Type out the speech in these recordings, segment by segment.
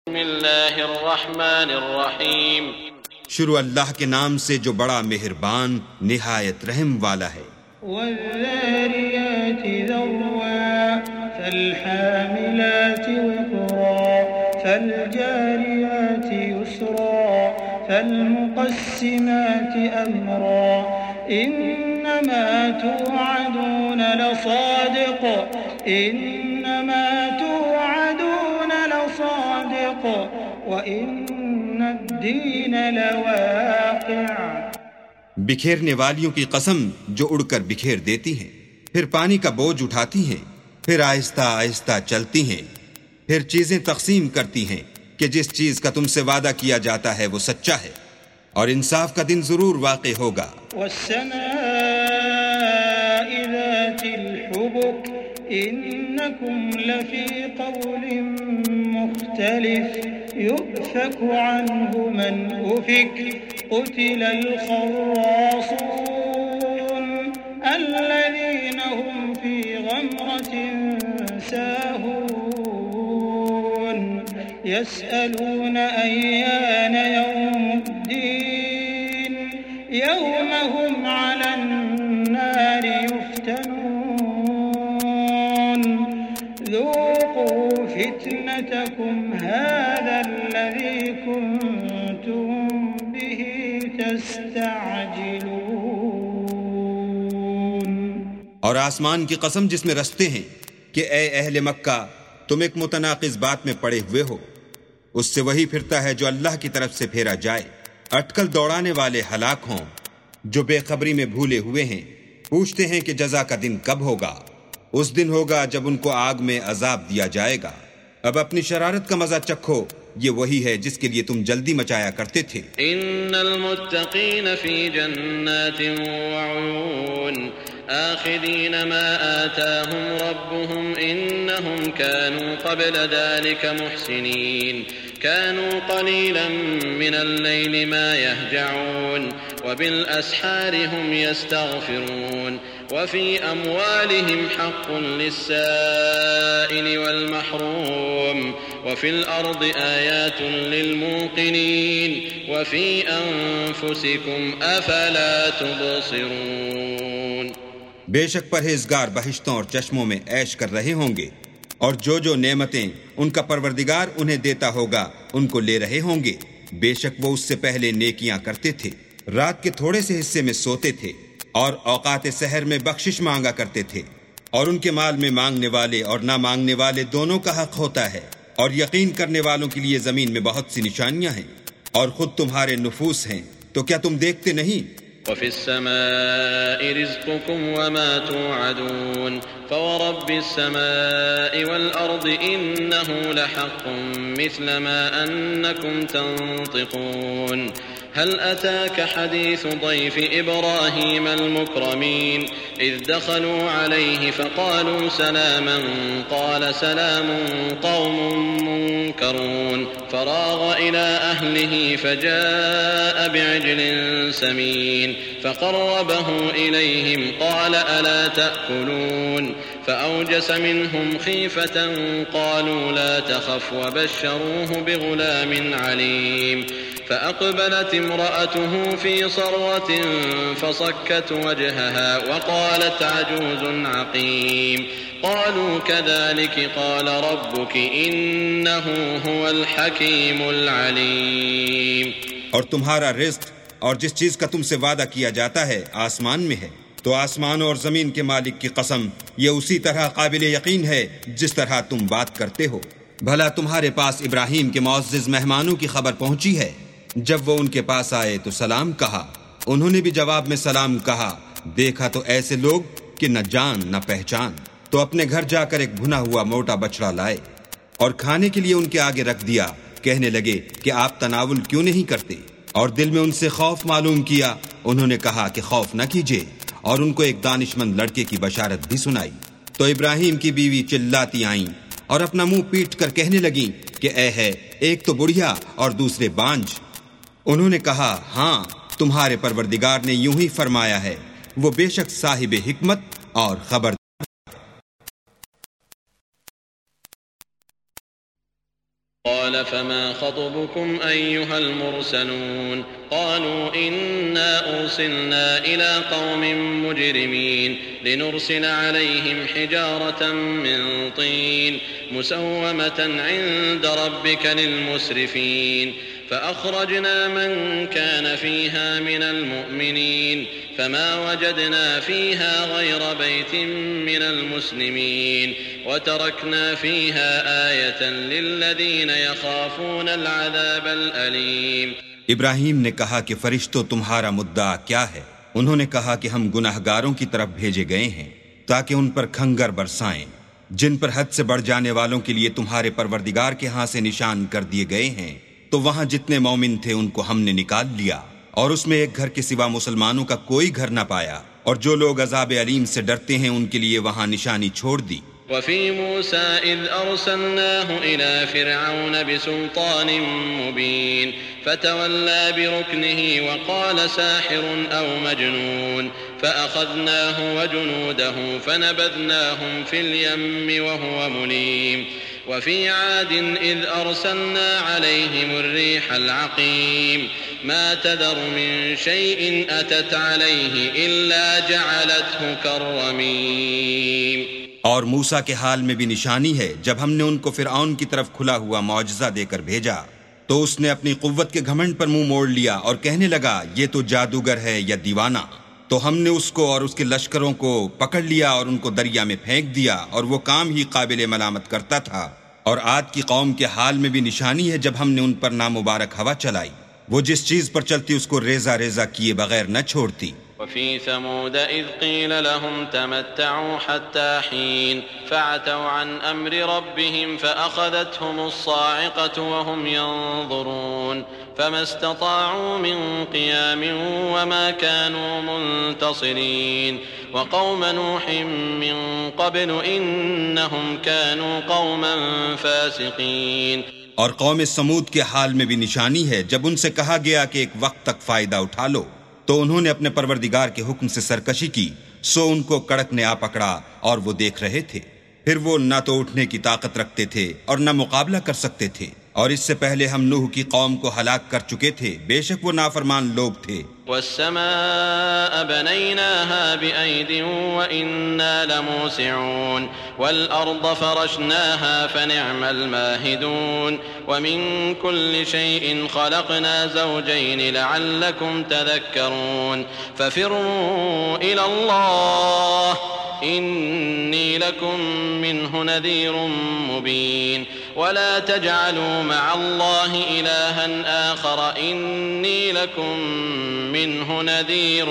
بسم اللہ الرحمن الرحیم شروع اللہ کے نام سے جو بڑا مہربان نہایت رحم والا ہے۔ والذاريات ذروا فالحاملات وقرا فالجاريات يسرا فالمقسمات أمرا إنما توعدون لصادق إنما توعدون لصادق وإن الدين لواقع۔ بکھیرنے والیوں کی قسم جو اڑ کر بکھیر دیتی ہیں، پھر پانی کا بوجھ اٹھاتی ہیں، پھر آہستہ آہستہ چلتی ہیں، پھر چیزیں تقسیم کرتی ہیں کہ جس چیز کا تم سے وعدہ کیا جاتا ہے وہ سچا ہے، اور انصاف کا دن ضرور واقع ہوگا۔ والسماء ذات الحبك إنكم لفي قول مختلف يؤفك عنه من أفك قتل الخراصون الذين هم في غمرة ساهون يسألون أيان يوم الدين يوم هم على النار يفتنون ذوقوا فتنتكم هذا الذي كنتم به تستعجلون۔ اور آسمان کی قسم جس میں رستے ہیں کہ اے اہل مکہ تم ایک متناقض بات میں پڑے ہوئے ہو، اس سے وہی پھرتا ہے جو اللہ کی طرف سے پھیرا جائے۔ اٹکل دوڑانے والے ہلاک ہوں جو بے خبری میں بھولے ہوئے ہیں، پوچھتے ہیں کہ جزا کا دن کب ہوگا۔ اس دن ہوگا جب ان کو آگ میں عذاب دیا جائے گا۔ اب اپنی شرارت کا مزہ چکھو، یہ وہی ہے جس کے لیے تم جلدی مچایا کرتے تھے۔ ان المتقین فی جنات وعیون آخذین ما آتاهم ربهم انہم كانوا قبل ذلك محسنین كانوا قليلا من الليل ما يهجعون وبالأسحار هم يستغفرون وفي أموالهم حق للسائل والمحروم وفي الأرض آيات للموقنين وفي أنفسكم أفلا تبصرون۔ بے شک پرہیزگار بہشتوں اور چشموں میں عیش کر رہے ہوں گے، اور جو نعمتیں ان کا پروردگار انہیں دیتا ہوگا ان کو لے رہے ہوں گے۔ بے شک وہ اس سے پہلے نیکیاں کرتے تھے، رات کے تھوڑے سے حصے میں سوتے تھے، اور اوقات سحر میں بخشش مانگا کرتے تھے، اور ان کے مال میں مانگنے والے اور نہ مانگنے والے دونوں کا حق ہوتا ہے۔ اور یقین کرنے والوں کے لیے زمین میں بہت سی نشانیاں ہیں، اور خود تمہارے نفوس ہیں، تو کیا تم دیکھتے نہیں؟ وفي السماء رزقكم وما توعدون فورب السماء والأرض إنه لحق مثل ما أنكم تنطقون هل أتاك حديث ضيف إبراهيم المكرمين إذ دخلوا عليه فقالوا سلاما قال سلام قوم منكرون فراغ إلى أهله فجاء بعجل سمين فقربه إليهم قال ألا تأكلون فأوجس منهم خيفة قالوا لا تخف وبشروه بغلام عليم فأقبلت امرأته في صرة فصكت وجهها وقالت عجوز عقيم قالوا كذلك قال ربك إنه هو الحكيم العليم۔ اور تمہارا رزق اور جس چیز کا تم سے وعدہ کیا جاتا ہے آسمان میں ہے، تو آسمان اور زمین کے مالک کی قسم یہ اسی طرح قابل یقین ہے جس طرح تم بات کرتے ہو۔ بھلا تمہارے پاس ابراہیم کے معزز مہمانوں کی خبر پہنچی ہے؟ جب وہ ان کے پاس آئے تو سلام کہا، انہوں نے بھی جواب میں سلام کہا۔ دیکھا تو ایسے لوگ کہ نہ جان نہ پہچان، تو اپنے گھر جا کر ایک بھنا ہوا موٹا بچڑا لائے اور کھانے کے لیے ان کے آگے رکھ دیا۔ کہنے لگے کہ آپ تناول کیوں نہیں کرتے؟ اور دل میں ان سے خوف معلوم کیا۔ انہوں نے کہا کہ خوف نہ کیجیے، اور ان کو ایک دانشمند لڑکے کی بشارت بھی سنائی۔ تو ابراہیم کی بیوی چلاتی آئیں اور اپنا منہ پیٹ کر کہنے لگیں کہ اے ہے، ایک تو بڑھیا اور دوسرے بانج۔ انہوں نے کہا ہاں، تمہارے پروردگار نے یوں ہی فرمایا ہے، وہ بے شک صاحب حکمت اور خبر۔ قال قال فما خطبكم أيها المرسلون قالوا إنا أرسلنا إلى قوم مجرمين لنرسل عليهم حجارة من طين مسومة عند ربك للمسرفين فأخرجنا من كان فيها من المؤمنين فما وجدنا فيها غير بيت من المسلمين وتركنا فيها آية للذين يخافون العذاب الأليم. ابراہیم نے کہا کہ فرشتوں تمہارا مدعا کیا ہے؟ انہوں نے کہا کہ ہم گناہگاروں کی طرف بھیجے گئے ہیں تاکہ ان پر کھنگر برسائیں جن پر حد سے بڑھ جانے والوں کے لیے تمہارے پروردگار کے ہاں سے نشان کر دیے گئے ہیں. تو وہاں جتنے مومن تھے ان کو ہم نے نکال لیا اور اس میں ایک گھر کے سوا مسلمانوں کا کوئی گھر نہ پایا، اور جو لوگ عذاب علیم سے ڈرتے ہیں ان کے لیے وہاں نشانی چھوڑ دی. وفي موسى إذ أرسلناه إلى فرعون بسلطان مبين فتولى بركنه وقال ساحر أو مجنون فأخذناه وجنوده فنبذناهم في اليم وهو مليم. وفي عاد إذ أرسلنا عليهم الريح العقيم ما تذر من شيء أتت عليه إلا جعلته كالرميم. اور موسیٰ کے حال میں بھی نشانی ہے جب ہم نے ان کو فرعون کی طرف کھلا ہوا معجزہ دے کر بھیجا تو اس نے اپنی قوت کے گھمنڈ پر منہ موڑ لیا اور کہنے لگا یہ تو جادوگر ہے یا دیوانہ. تو ہم نے اس کو اور اس کے لشکروں کو پکڑ لیا اور ان کو دریا میں پھینک دیا اور وہ کام ہی قابل ملامت کرتا تھا. اور عاد کی قوم کے حال میں بھی نشانی ہے جب ہم نے ان پر نامبارک ہوا چلائی، وہ جس چیز پر چلتی اس کو ریزہ ریزہ کیے بغیر نہ چھوڑتی. وفي ثمود إذ قيل لهم تمتعوا حتى حين فعتوا عن أمر ربهم فأخذتهم الصاعقة وهم ينظرون فما استطاعوا من قيام وما كانوا منتصرين. وقوم نوح من قبل إنهم كانوا قوما فاسقين. اور قوم سمود کے حال میں بھی نشانی ہے جب ان سے کہا گیا کہ ایک وقت تک فائدہ اٹھا لو تو انہوں نے اپنے پروردگار کے حکم سے سرکشی کی، سو ان کو کڑک نے آ پکڑا اور وہ دیکھ رہے تھے. پھر وہ نہ تو اٹھنے کی طاقت رکھتے تھے اور نہ مقابلہ کر سکتے تھے. اور اس سے پہلے ہم نوح کی قوم کو ہلاک کر چکے تھے، بے شک وہ نافرمان لوگ تھے. والسماء بنيناها بأيد وإنا لموسعون والأرض فرشناها فنعم الماهدون ومن كل شيء خلقنا زوجين لعلكم تذكرون ففروا إلى الله إني لكم منه نذير مبين ولا تجعلوا مع الله إلها آخر إني لكم منه نذير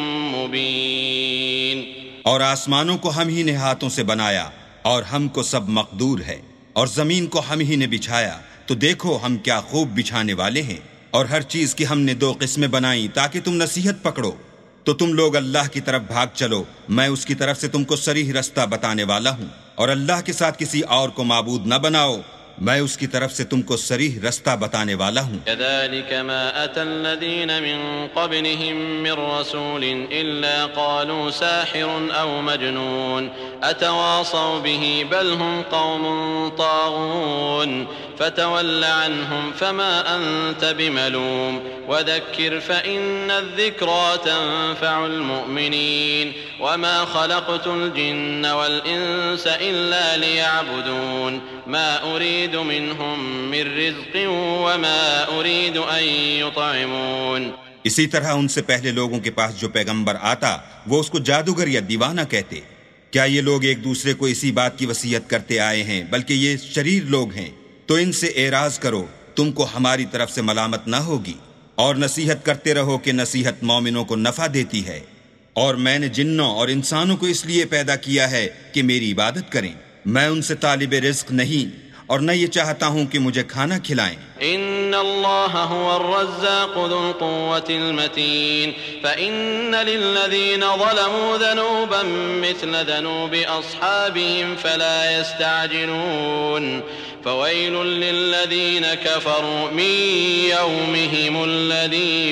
مبين. اور آسمانوں کو ہم ہی نے ہاتھوں سے بنایا اور ہم کو سب مقدور ہے، اور زمین کو ہم ہی نے بچھایا تو دیکھو ہم کیا خوب بچھانے والے ہیں. اور ہر چیز کی ہم نے دو قسمیں بنائیں تاکہ تم نصیحت پکڑو. تو تم لوگ اللہ کی طرف بھاگ چلو، میں اس کی طرف سے تم کو صریح رستہ بتانے والا ہوں. اور اللہ کے ساتھ کسی اور کو معبود نہ بناؤ، میں اس کی طرف سے تم کو صریح رستہ بتانے والا ہوں. كذلك ما أتى الذين من قبلهم من رسول إلا قالوا ساحر أو مجنون أتواصوا به بل هم قوم طاغون فتول عنهم فما أنت بملوم وذكر فإن الذكرى تنفع المؤمنين وما خلقت الجن والإنس إلا ليعبدون ما أريد منهم من رزق وما أريد أن يطعمون. اسی طرح ان سے پہلے لوگوں کے پاس جو پیغمبر آتا وہ اس کو جادوگر یا دیوانہ کہتے. کیا یہ لوگ ایک دوسرے کو اسی بات کی وصیت کرتے آئے ہیں بلکہ یہ شریر لوگ ہیں؟ تو ان سے اعراض کرو، تم کو ہماری طرف سے ملامت نہ ہوگی. اور نصیحت کرتے رہو کہ نصیحت مومنوں کو نفع دیتی ہے. اور میں نے جنوں اور انسانوں کو اس لیے پیدا کیا ہے کہ میری عبادت کریں. میں ان سے طالب رزق نہیں اور نہ یہ چاہتا ہوں کہ مجھے کھانا کھلائیں. ان اللہ هو الرزاق ذو القوة المتين فإن للذين ظلموا ذنوبا مثل ذنوب أصحابهم فلا يستعجلون فويل للذين كفروا من يومهم الذي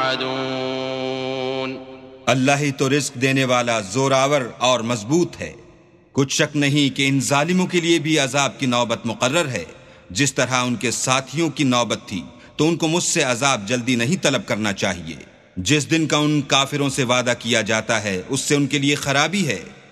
يوعدون. اللہ ہی تو رزق دینے والا زوراور اور مضبوط ہے. کچھ شک نہیں کہ ان ظالموں کے لیے بھی عذاب کی نوبت مقرر ہے جس طرح ان کے ساتھیوں کی نوبت تھی تو ان کو مجھ سے عذاب جلدی نہیں طلب کرنا چاہیے۔ جس دن کا ان کافروں سے وعدہ کیا جاتا ہے اس سے ان کے لیے خرابی ہے۔